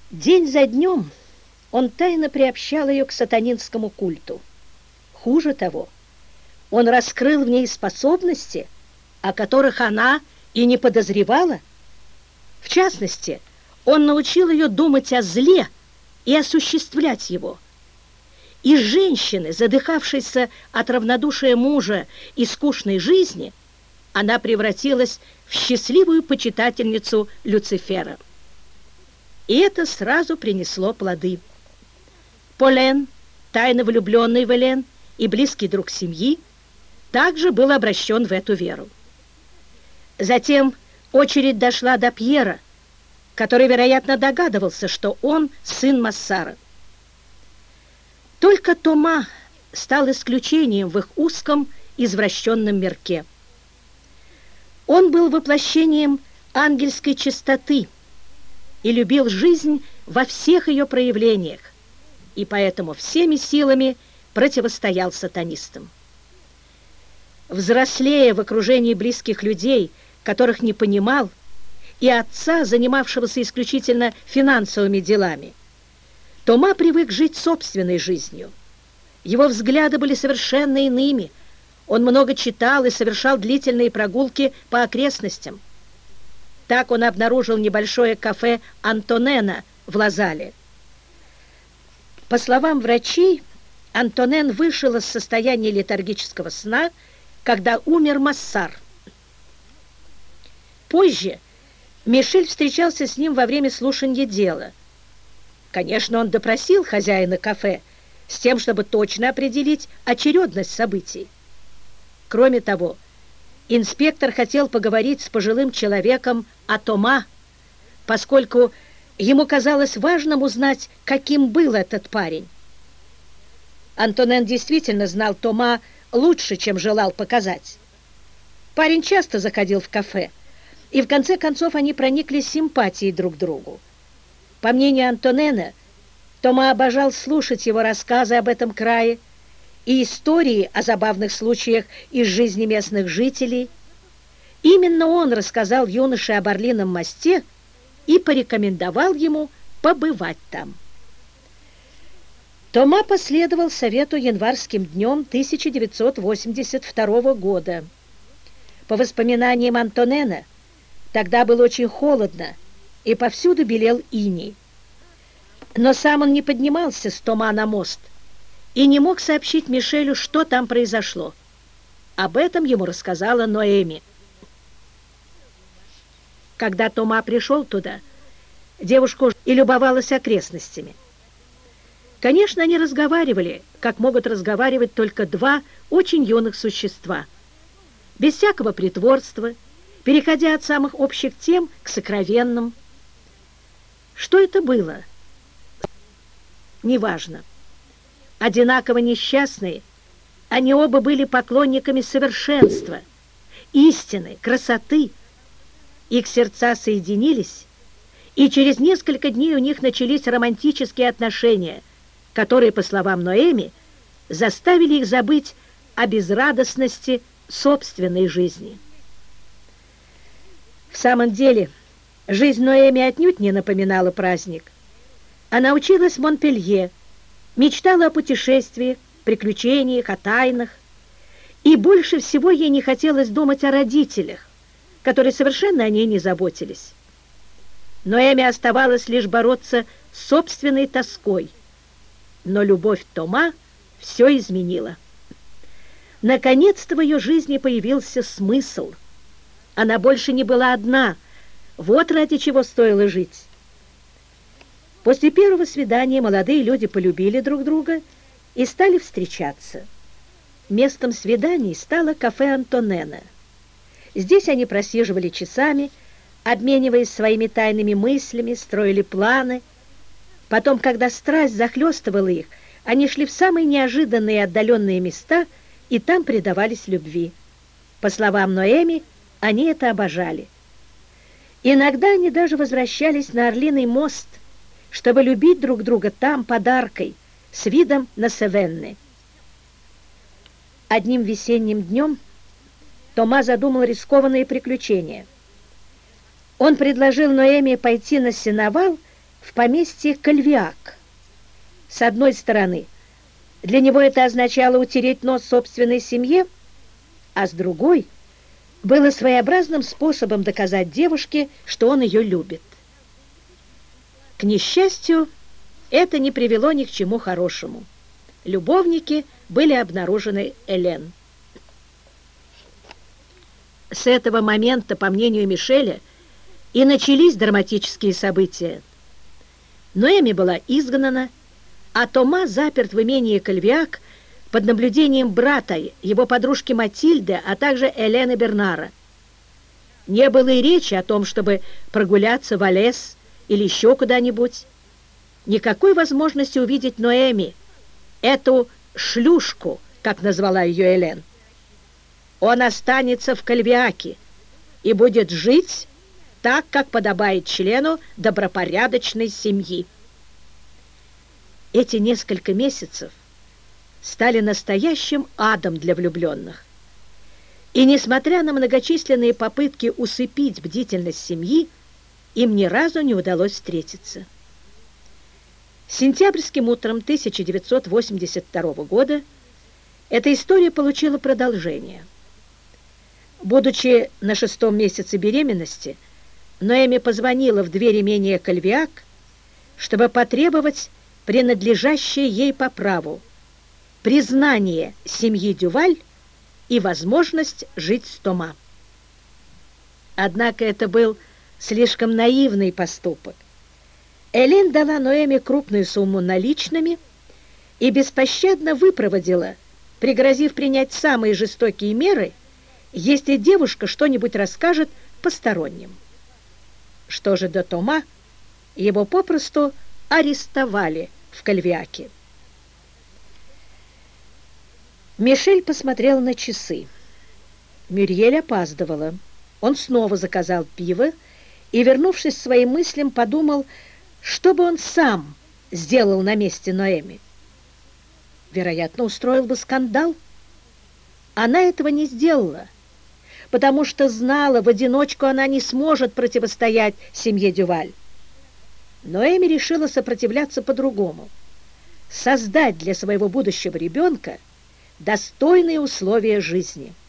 День за днем он тайно приобщал ее к сатанинскому культу. Хуже того, он раскрыл в ней способности, о которых она и не подозревала. В частности, он научил ее думать о зле и осуществлять его. Из женщины, задыхавшейся от равнодушия мужа и скучной жизни, она превратилась в счастливую почитательницу Люцифера. И это сразу принесло плоды. Полен, тайно влюбленный в Элен и близкий друг семьи, также был обращен в эту веру. Затем очередь дошла до Пьера, который, вероятно, догадывался, что он сын Массара. Только Тома стал исключением в их узком извращенном мирке. Он был воплощением ангельской чистоты и любил жизнь во всех ее проявлениях, и поэтому всеми силами противостоял сатанистам. Взрослея в окружении близких людей, которых не понимал, и отца, занимавшегося исключительно финансовыми делами, Тома привык жить собственной жизнью. Его взгляды были совершенно иными. Он много читал и совершал длительные прогулки по окрестностям. Так он обнаружил небольшое кафе Антонена в Лазале. По словам врачей, Антонен вышел из состояния летаргического сна, когда умер Массар. Позже Мишель встречался с ним во время слушания дела. Конечно, он допросил хозяина кафе с тем, чтобы точно определить очередность событий. Кроме того, инспектор хотел поговорить с пожилым человеком о Тома, поскольку ему казалось важным узнать, каким был этот парень. Антонен действительно знал Тома лучше, чем желал показать. Парень часто заходил в кафе, и в конце концов они прониклись симпатией друг к другу. По мнению Антонена, Тома обожал слушать его рассказы об этом крае и истории о забавных случаях из жизни местных жителей. Именно он рассказал юноше об Орлином мосте и порекомендовал ему побывать там. Тома последовал совету январским днем 1982 года. По воспоминаниям Антонена, тогда было очень холодно, и повсюду белел иней. Но сам он не поднимался с Тома на мост и не мог сообщить Мишелю, что там произошло. Об этом ему рассказала Ноэми. Когда Тома пришел туда, девушка и любовалась окрестностями. Конечно, они разговаривали, как могут разговаривать только два очень юных существа, без всякого притворства, переходя от самых общих тем к сокровенным. Что это было? Неважно. Одинаково несчастные, они оба были поклонниками совершенства, истины, красоты. Их сердца соединились, и через несколько дней у них начались романтические отношения, которые, по словам Ноэми, заставили их забыть о безрадостности собственной жизни. В самом деле, жизнь Ноэми отнюдь не напоминала праздник. Она училась в Монпелье, мечтала о путешествиях, приключениях, о тайнах, и больше всего ей не хотелось думать о родителях, которые совершенно о ней не заботились. Ноэми оставалось лишь бороться с собственной тоской, но любовь Тома все изменила. Наконец-то в ее жизни появился смысл. Она больше не была одна, вот ради чего стоило жить. После первого свидания молодые люди полюбили друг друга и стали встречаться. Местом свиданий стало кафе Антонена. Здесь они просиживали часами, обмениваясь своими тайными мыслями, строили планы. Потом, когда страсть захлестывала их, они шли в самые неожиданные и отдаленные места и там предавались любви. По словам Ноэми, они это обожали. Иногда они даже возвращались на Орлиный мост, чтобы любить друг друга там под аркой, с видом на Севенны. Одним весенним днем Тома задумал рискованные приключения. Он предложил Ноэми пойти на сеновал в в поместье Кальвиак. С одной стороны, для него это означало утереть нос собственной семье, а с другой было своеобразным способом доказать девушке, что он ее любит. К несчастью, это не привело ни к чему хорошему. Любовники были обнаружены Элен. С этого момента, по мнению Мишеля, и начались драматические события. Ноэми была изгнана, а Тома заперт в имении Кальвиак под наблюдением брата, его подружки Матильды, а также Элены Бернара. Не было и речи о том, чтобы прогуляться в Алес или еще куда-нибудь. Никакой возможности увидеть Ноэми, эту шлюшку, как назвала ее Элен. Он останется в Кальвиаке и будет жить так, как подобает члену добропорядочной семьи. Эти несколько месяцев стали настоящим адом для влюбленных. И, несмотря на многочисленные попытки усыпить бдительность семьи, им ни разу не удалось встретиться. Сентябрьским утром 1982 года эта история получила продолжение. Будучи на 6-м месяце беременности, Ноэми позвонила в дверь имения Кальвиак, чтобы потребовать принадлежащее ей по праву признание семьи Дюваль и возможность жить с Тома. Однако это был слишком наивный поступок. Элен дала Ноэми крупную сумму наличными и беспощадно выпроводила, пригрозив принять самые жестокие меры, если девушка что-нибудь расскажет посторонним. Что же до Тома, его попросту арестовали в Кальвиаке. Мишель посмотрел на часы. Мюриель опаздывала. Он снова заказал пиво и, вернувшись к своим мыслям, подумал, что бы он сам сделал на месте Ноэми. Вероятно, устроил бы скандал. Она этого не сделала, потому что знала, в одиночку она не сможет противостоять семье Дюваль. Ноэми решила сопротивляться по-другому. Создать для своего будущего ребенка достойные условия жизни.